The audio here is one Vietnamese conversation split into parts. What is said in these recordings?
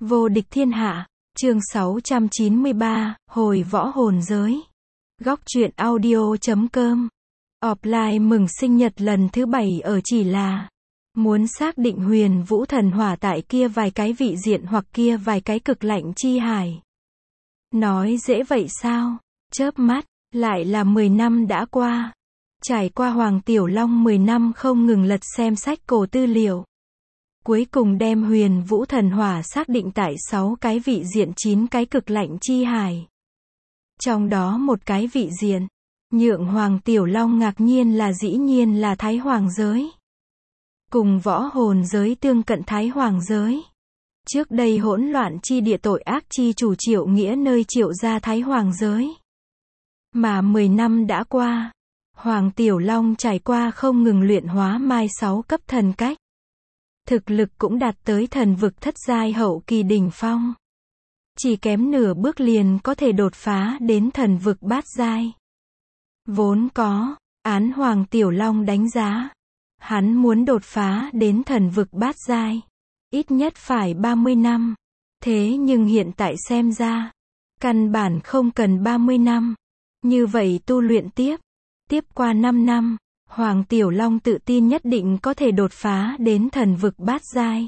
Vô địch thiên hạ, chương 693, hồi võ hồn giới. Góc truyện audio.com. Offline mừng sinh nhật lần thứ 7 ở chỉ là muốn xác định huyền vũ thần hỏa tại kia vài cái vị diện hoặc kia vài cái cực lạnh chi hải. Nói dễ vậy sao? Chớp mắt, lại là 10 năm đã qua. Trải qua Hoàng Tiểu Long 10 năm không ngừng lật xem sách cổ tư liệu. Cuối cùng đem huyền vũ thần hỏa xác định tại 6 cái vị diện 9 cái cực lạnh chi hải. Trong đó một cái vị diện, nhượng Hoàng Tiểu Long ngạc nhiên là dĩ nhiên là Thái Hoàng giới. Cùng võ hồn giới tương cận Thái Hoàng giới. Trước đây hỗn loạn chi địa tội ác chi chủ Triệu Nghĩa nơi Triệu gia Thái Hoàng giới. Mà 10 năm đã qua, Hoàng Tiểu Long trải qua không ngừng luyện hóa mai 6 cấp thần cách. Thực lực cũng đạt tới thần vực thất giai hậu kỳ đỉnh phong. Chỉ kém nửa bước liền có thể đột phá đến thần vực bát giai. Vốn có, án Hoàng Tiểu Long đánh giá, hắn muốn đột phá đến thần vực bát giai, ít nhất phải 30 năm. Thế nhưng hiện tại xem ra, căn bản không cần 30 năm. Như vậy tu luyện tiếp qua 5 năm, Hoàng Tiểu Long tự tin nhất định có thể đột phá đến thần vực bát giai.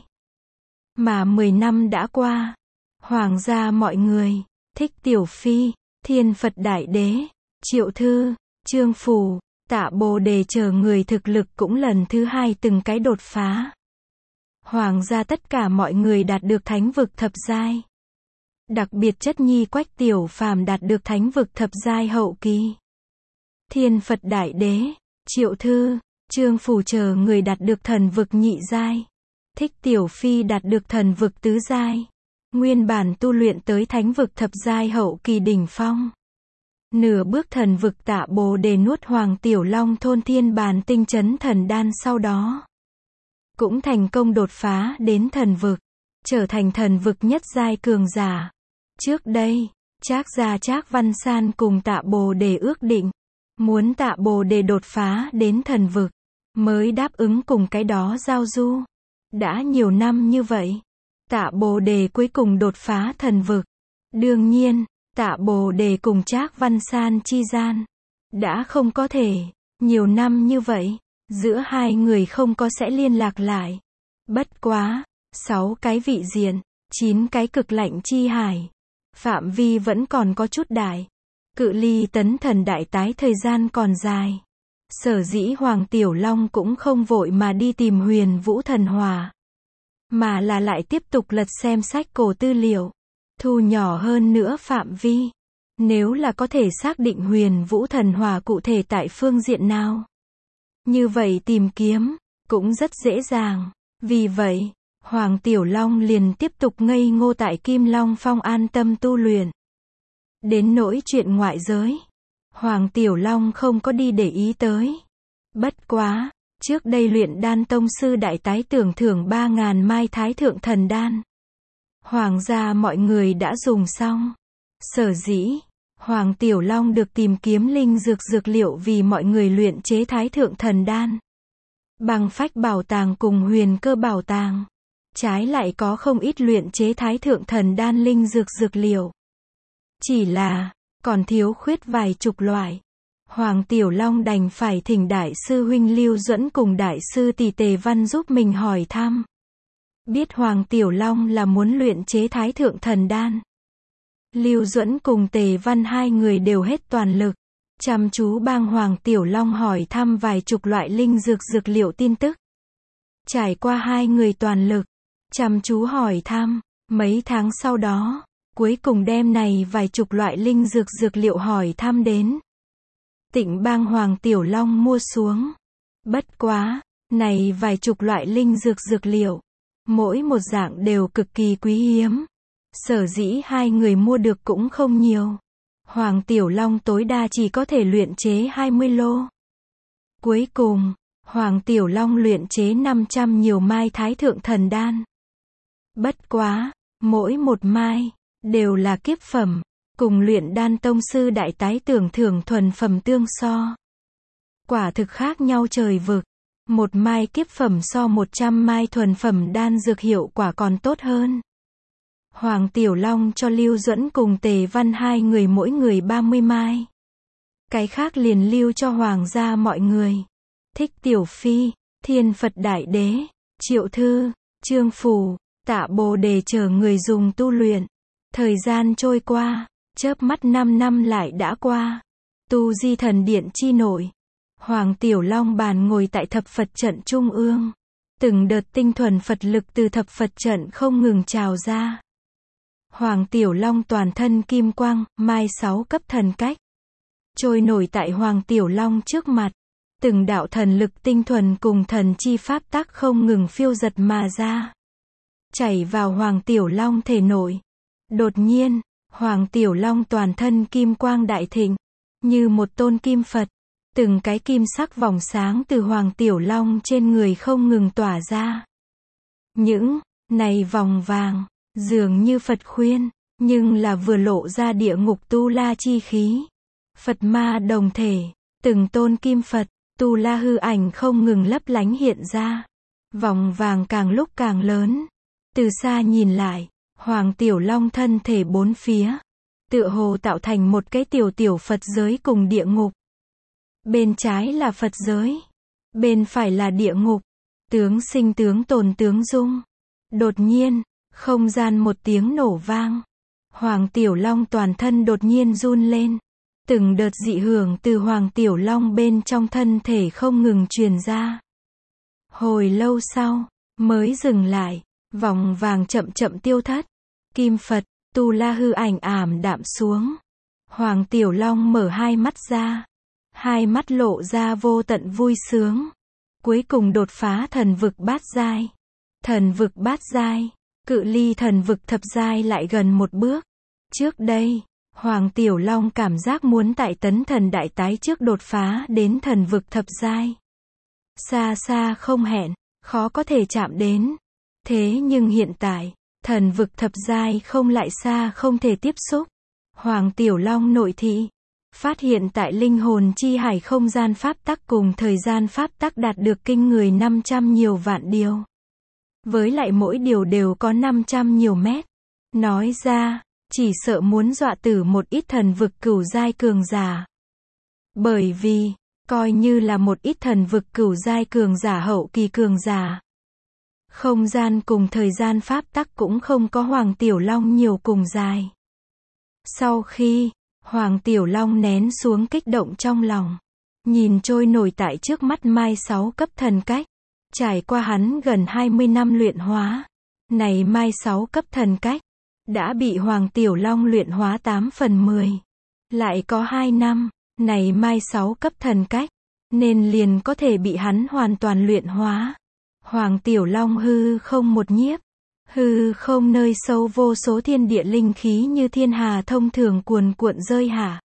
Mà 10 năm đã qua, Hoàng gia mọi người, Thích Tiểu Phi, Thiên Phật Đại Đế, Triệu Thư, Trương Phù, Tạ Bồ Đề chờ người thực lực cũng lần thứ 2 từng cái đột phá. Hoàng gia tất cả mọi người đạt được thánh vực thập giai. Đặc biệt Chất Nhi Quách Tiểu Phàm đạt được thánh vực thập giai hậu kỳ. Thiên Phật Đại Đế, Triệu Thư, Trương Phù chờ người đạt được thần vực nhị giai. Thích Tiểu Phi đạt được thần vực tứ giai. Nguyên bản tu luyện tới thánh vực thập giai hậu kỳ đỉnh phong. Nửa bước thần vực Tạ Bồ Đề nuốt Hoàng Tiểu Long thôn thiên bàn tinh chấn thần đan sau đó. Cũng thành công đột phá đến thần vực. Trở thành thần vực nhất giai cường giả. Trước đây, Trác gia Trác Văn San cùng Tạ Bồ Đề ước định. Muốn Tạ Bồ Đề đột phá đến thần vực. Mới đáp ứng cùng cái đó giao du. Đã nhiều năm như vậy. Tạ Bồ Đề cuối cùng đột phá thần vực. Đương nhiên, Tạ Bồ Đề cùng Trác Văn San chi gian. Đã không có thể. Nhiều năm như vậy. Giữa hai người không có sẽ liên lạc lại. Bất quá. 6 cái vị diện. 9 cái cực lạnh chi hải. Phạm vi vẫn còn có chút đại. Cự ly tấn thần đại tái thời gian còn dài. Sở dĩ Hoàng Tiểu Long cũng không vội mà đi tìm huyền vũ thần hỏa. Mà là lại tiếp tục lật xem sách cổ tư liệu. Thu nhỏ hơn nữa phạm vi. Nếu là có thể xác định huyền vũ thần hỏa cụ thể tại phương diện nào. Như vậy tìm kiếm, cũng rất dễ dàng. Vì vậy, Hoàng Tiểu Long liền tiếp tục ngây ngô tại Kim Long Phong an tâm tu luyện. Đến nỗi chuyện ngoại giới, Hoàng Tiểu Long không có đi để ý tới. Bất quá, trước đây luyện đan tông sư đại tái tưởng thưởng 3.000 mai thái thượng thần đan. Hoàng gia mọi người đã dùng xong. Sở dĩ, Hoàng Tiểu Long được tìm kiếm linh dược liệu vì mọi người luyện chế thái thượng thần đan. Bằng phách bảo tàng cùng huyền cơ bảo tàng. Trái lại có không ít luyện chế thái thượng thần đan linh dược liệu. Chỉ là, còn thiếu khuyết vài chục loại. Hoàng Tiểu Long đành phải thỉnh đại sư huynh Lưu Duẫn cùng đại sư tỷ Tề Văn giúp mình hỏi thăm. Biết Hoàng Tiểu Long là muốn luyện chế thái thượng thần đan. Lưu Duẫn cùng Tề Văn hai người đều hết toàn lực. Chăm chú bang Hoàng Tiểu Long hỏi thăm vài chục loại linh dược liệu tin tức. Trải qua hai người toàn lực, chăm chú hỏi thăm, mấy tháng sau đó. Cuối cùng đem này vài chục loại linh dược liệu hỏi thăm đến. Tịnh bang Hoàng Tiểu Long mua xuống. Bất quá, này vài chục loại linh dược liệu. Mỗi một dạng đều cực kỳ quý hiếm. Sở dĩ hai người mua được cũng không nhiều. Hoàng Tiểu Long tối đa chỉ có thể luyện chế 20 lô. Cuối cùng, Hoàng Tiểu Long luyện chế 500 nhiều mai thái thượng thần đan. Bất quá, mỗi một mai đều là kiếp phẩm, cùng luyện đan tông sư đại tái tưởng thưởng thuần phẩm tương so. Quả thực khác nhau trời vực. Một mai kiếp phẩm so 100 mai thuần phẩm đan dược hiệu quả còn tốt hơn. Hoàng Tiểu Long cho Lưu Duẫn cùng Tề Văn hai người mỗi người 30 mai. Cái khác liền lưu cho hoàng gia mọi người. Thích Tiểu Phi, Thiên Phật Đại Đế, Triệu Thư, Trương Phù, Tạ Bồ Đề chờ người dùng tu luyện. Thời gian trôi qua, chớp mắt 5 năm lại đã qua. Tu Di Thần Điện chi nội. Hoàng Tiểu Long bàn ngồi tại thập Phật trận trung ương. Từng đợt tinh thuần Phật lực từ thập Phật trận không ngừng trào ra. Hoàng Tiểu Long toàn thân kim quang, mai 6 cấp thần cách. Trôi nổi tại Hoàng Tiểu Long trước mặt. Từng đạo thần lực tinh thuần cùng thần chi pháp tắc không ngừng phiêu giật mà ra. Chảy vào Hoàng Tiểu Long thể nội. Đột nhiên, Hoàng Tiểu Long toàn thân kim quang đại thịnh. Như một tôn kim Phật. Từng cái kim sắc vòng sáng từ Hoàng Tiểu Long trên người không ngừng tỏa ra. Những này vòng vàng, dường như Phật khuyên, nhưng là vừa lộ ra địa ngục tu la chi khí. Phật ma đồng thể, từng tôn kim Phật, tu la hư ảnh không ngừng lấp lánh hiện ra. Vòng vàng càng lúc càng lớn. Từ xa nhìn lại, Hoàng Tiểu Long thân thể bốn phía. Tựa hồ tạo thành một cái tiểu Phật giới cùng địa ngục. Bên trái là Phật giới. Bên phải là địa ngục. Tướng sinh tướng tồn tướng dung. Đột nhiên, không gian một tiếng nổ vang. Hoàng Tiểu Long toàn thân đột nhiên run lên. Từng đợt dị hưởng từ Hoàng Tiểu Long bên trong thân thể không ngừng truyền ra. Hồi lâu sau, mới dừng lại. Vòng vàng chậm chậm tiêu thất. Kim Phật, tu la hư ảnh ảm đạm xuống. Hoàng Tiểu Long mở hai mắt ra. Hai mắt lộ ra vô tận vui sướng. Cuối cùng đột phá thần vực bát giai. Thần vực bát giai, cự ly thần vực thập giai lại gần một bước. Trước đây, Hoàng Tiểu Long cảm giác muốn tại Tấn Thần Đại Tái trước đột phá đến thần vực thập giai. Xa xa không hẹn, khó có thể chạm đến. Thế nhưng hiện tại, thần vực thập giai không lại xa không thể tiếp xúc. Hoàng Tiểu Long nội thị, phát hiện tại linh hồn chi hải không gian pháp tắc cùng thời gian pháp tắc đạt được kinh người 500 nhiều vạn điều. Với lại mỗi điều đều có 500 nhiều mét. Nói ra, chỉ sợ muốn dọa tử một ít thần vực cửu giai cường giả. Bởi vì, coi như là một ít thần vực cửu giai cường giả hậu kỳ cường giả. Không gian cùng thời gian pháp tắc cũng không có Hoàng Tiểu Long nhiều cùng dài. Sau khi, Hoàng Tiểu Long nén xuống kích động trong lòng. Nhìn trôi nổi tại trước mắt mai 6 cấp thần cách. Trải qua hắn gần 20 năm luyện hóa. Này mai 6 cấp thần cách. Đã bị Hoàng Tiểu Long luyện hóa 8 phần 10. Lại có 2 năm. Này mai 6 cấp thần cách. Nên liền có thể bị hắn hoàn toàn luyện hóa. Hoàng Tiểu Long hư không một nhiếp. Hư không nơi sâu vô số thiên địa linh khí như thiên hà thông thường cuồn cuộn rơi hạ.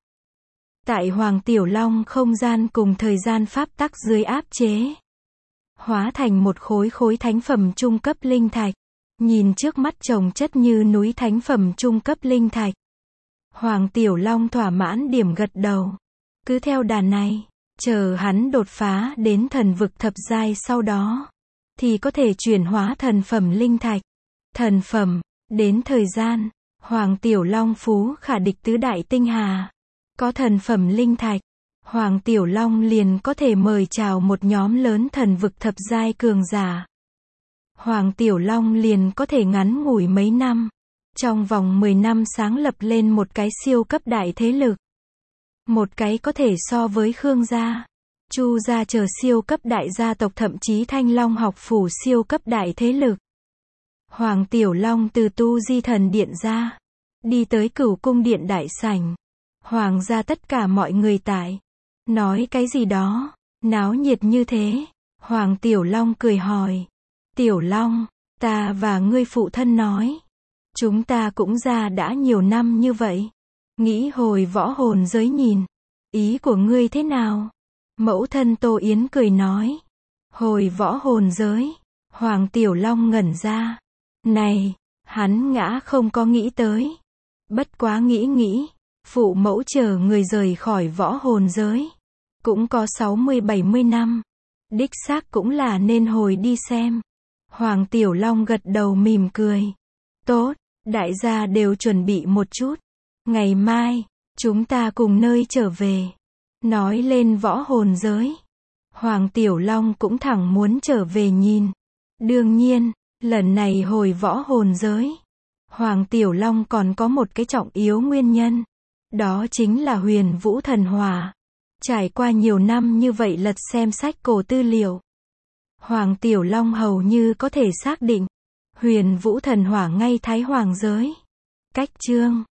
Tại Hoàng Tiểu Long không gian cùng thời gian pháp tắc dưới áp chế. Hóa thành một khối thánh phẩm trung cấp linh thạch. Nhìn trước mắt chồng chất như núi thánh phẩm trung cấp linh thạch. Hoàng Tiểu Long thỏa mãn điểm gật đầu. Cứ theo đà này, chờ hắn đột phá đến thần vực thập giai sau đó. Thì có thể chuyển hóa thần phẩm linh thạch. Thần phẩm, đến thời gian, Hoàng Tiểu Long phú khả địch tứ đại tinh hà. Có thần phẩm linh thạch, Hoàng Tiểu Long liền có thể mời chào một nhóm lớn thần vực thập giai cường giả. Hoàng Tiểu Long liền có thể ngắn ngủi mấy năm. Trong vòng 10 năm sáng lập lên một cái siêu cấp đại thế lực. Một cái có thể so với Khương gia, Chu gia chờ siêu cấp đại gia tộc thậm chí Thanh Long học phủ siêu cấp đại thế lực. Hoàng Tiểu Long từ Tu Di Thần Điện ra, đi tới Cửu Cung Điện đại sảnh. Hoàng gia tất cả mọi người tại. Nói cái gì đó, náo nhiệt như thế. Hoàng Tiểu Long cười hỏi. Tiểu Long, ta và ngươi phụ thân nói. Chúng ta cũng ra đã nhiều năm như vậy. Nghĩ hồi võ hồn giới nhìn. Ý của ngươi thế nào? Mẫu thân Tô Yến cười nói. Hồi võ hồn giới. Hoàng Tiểu Long ngẩn ra. Này, hắn ngã không có nghĩ tới. Bất quá nghĩ. Phụ mẫu chờ người rời khỏi võ hồn giới. Cũng có 60-70 năm. Đích xác cũng là nên hồi đi xem. Hoàng Tiểu Long gật đầu mỉm cười. Tốt, Đại gia đều chuẩn bị một chút. Ngày mai, chúng ta cùng nơi trở về. Nói lên võ hồn giới. Hoàng Tiểu Long cũng thẳng muốn trở về nhìn. Đương nhiên, lần này hồi võ hồn giới, Hoàng Tiểu Long còn có một cái trọng yếu nguyên nhân. Đó chính là Huyền Vũ Thần Hỏa. Trải qua nhiều năm như vậy lật xem sách cổ tư liệu, Hoàng Tiểu Long hầu như có thể xác định, Huyền Vũ Thần Hỏa ngay Thái Hoàng giới. Cách chương